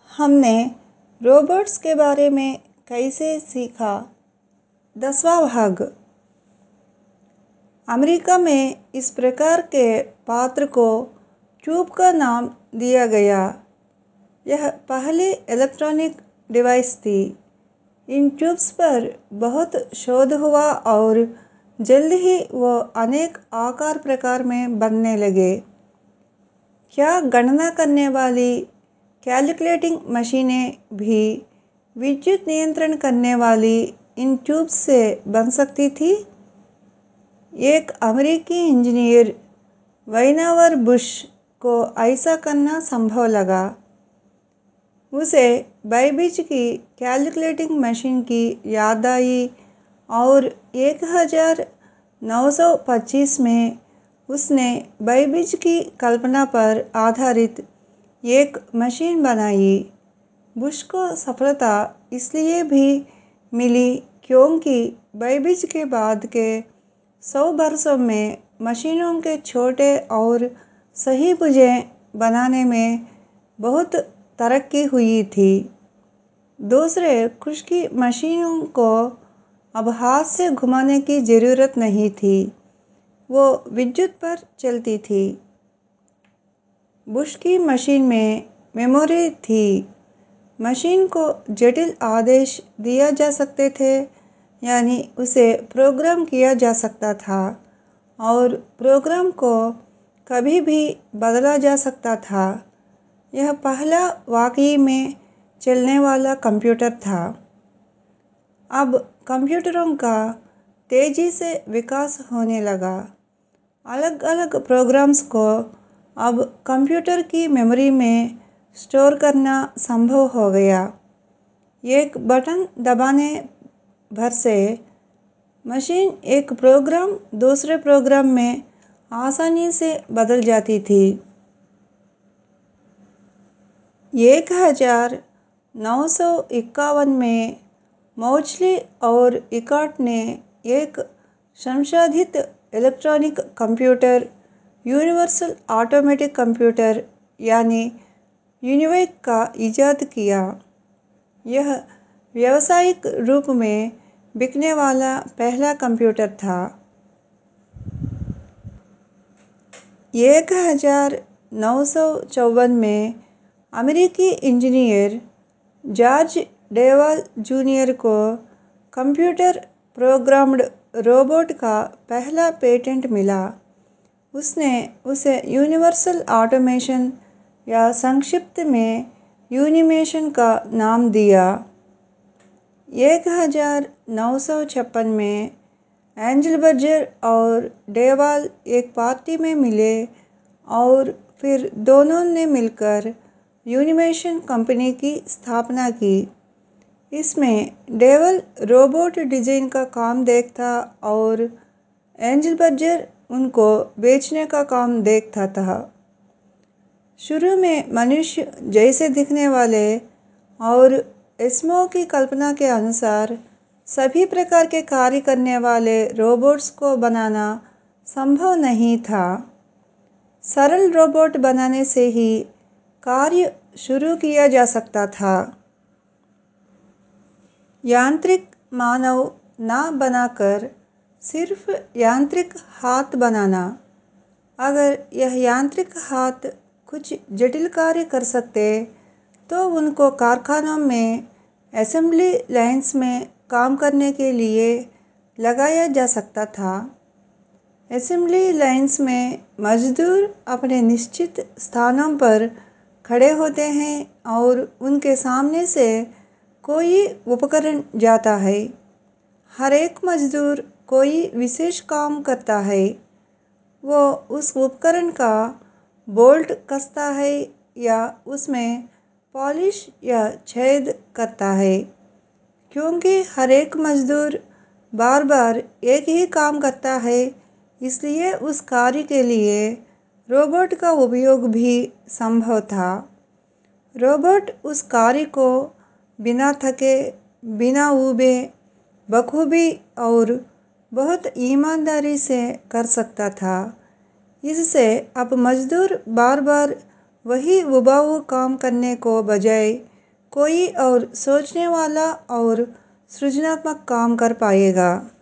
हमने रोबोट्स के बारे में कैसे सीखा। 10वां भाग। अमेरिका में इस प्रकार के पात्र को ट्यूब का नाम दिया गया। यह पहली इलेक्ट्रॉनिक डिवाइस थी। इन ट्यूब्स पर बहुत शोध हुआ और जल्द ही वो अनेक आकार प्रकार में बनने लगे। क्या गणना करने वाली कैलकुलेटिंग मशीनें भी विद्युत नियंत्रण करने वाली इन ट्यूब्स से बन सकती थी। एक अमेरिकी इंजीनियर वैनवर बुश को ऐसा करना संभव लगा। उसे बैबेज की कैलकुलेटिंग मशीन की याद आई और 1925 में उसने बैबेज की कल्पना पर आधारित एक मशीन बनाई। बुश को सफलता इसलिए भी मिली क्योंकि बैबेज के बाद के 100 वर्षों में मशीनों के छोटे और सही पुर्जे बनाने में बहुत तरक्की हुई थी। दूसरे खुशकी मशीनों को अब हाथ से घुमाने की ज़रूरत नहीं थी, वो विद्युत पर चलती थी। बुश की मशीन में मेमोरी थी। मशीन को जटिल आदेश दिया जा सकते थे, यानी उसे प्रोग्राम किया जा सकता था और प्रोग्राम को कभी भी बदला जा सकता था। यह पहला वाकई में चलने वाला कंप्यूटर था। अब कंप्यूटरों का तेजी से विकास होने लगा। अलग अलग प्रोग्राम्स को अब कंप्यूटर की मेमोरी में स्टोर करना संभव हो गया। एक बटन दबाने भर से मशीन एक प्रोग्राम दूसरे प्रोग्राम में आसानी से बदल जाती थी। 1951 में मौचली और इकार्ट ने एक संशोधित electronic computer universal automatic computer यानी यूनिवेक का इजाद किया। यह व्यावसायिक रूप में बिकने वाला पहला कंप्यूटर था। 1954 में अमेरिकी इंजीनियर जॉर्ज डेवल जूनियर को कंप्यूटर प्रोग्राम्ड रोबोट का पहला पेटेंट मिला। उसने उसे यूनिवर्सल ऑटोमेशन या संक्षिप्त में यूनिमेशन का नाम दिया। 1956 में एंजलबर्गर और डेवल एक पार्टी में मिले और फिर दोनों ने मिलकर यूनिमेशन कंपनी की स्थापना की। इसमें डेवल रोबोट डिज़ाइन का काम देखता और एंजलबर्गर उनको बेचने का काम देखता था। शुरू में मनुष्य जैसे दिखने वाले और एस्मो की कल्पना के अनुसार सभी प्रकार के कार्य करने वाले रोबोट्स को बनाना संभव नहीं था। सरल रोबोट बनाने से ही कार्य शुरू किया जा सकता था। यांत्रिक मानव न बनाकर सिर्फ यांत्रिक हाथ बनाना। अगर यह यांत्रिक हाथ कुछ जटिल कार्य कर सकते तो उनको कारखानों में असेंबली लाइन्स में काम करने के लिए लगाया जा सकता था। असेंबली लाइन्स में मजदूर अपने निश्चित स्थानों पर खड़े होते हैं और उनके सामने से कोई उपकरण जाता है। हर एक मजदूर कोई विशेष काम करता है। वो उस उपकरण का बोल्ट कसता है या उसमें पॉलिश या छेद करता है। क्योंकि हर एक मजदूर बार बार एक ही काम करता है, इसलिए उस कार्य के लिए रोबोट का उपयोग भी संभव था। रोबोट उस कार्य को बिना थके, बिना ऊबे, बखूबी और बहुत ईमानदारी से कर सकता था। इससे अब मजदूर बार बार वही उबाऊ काम करने को बजाय कोई और सोचने वाला और सृजनात्मक काम कर पाएगा।